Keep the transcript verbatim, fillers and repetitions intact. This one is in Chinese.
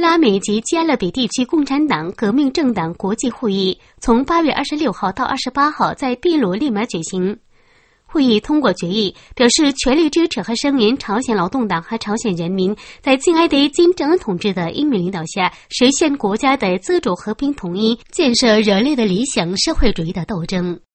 拉美及加勒比地区共产党革命政党国际会议从八月二十六号到二十八号在秘鲁利马举行。会议通过决议，表示全力支持和声援朝鲜劳动党和朝鲜人民在敬爱的金正恩同志的英明领导下，实现国家的自主、和平、统一，建设人类的理想社会主义的斗争。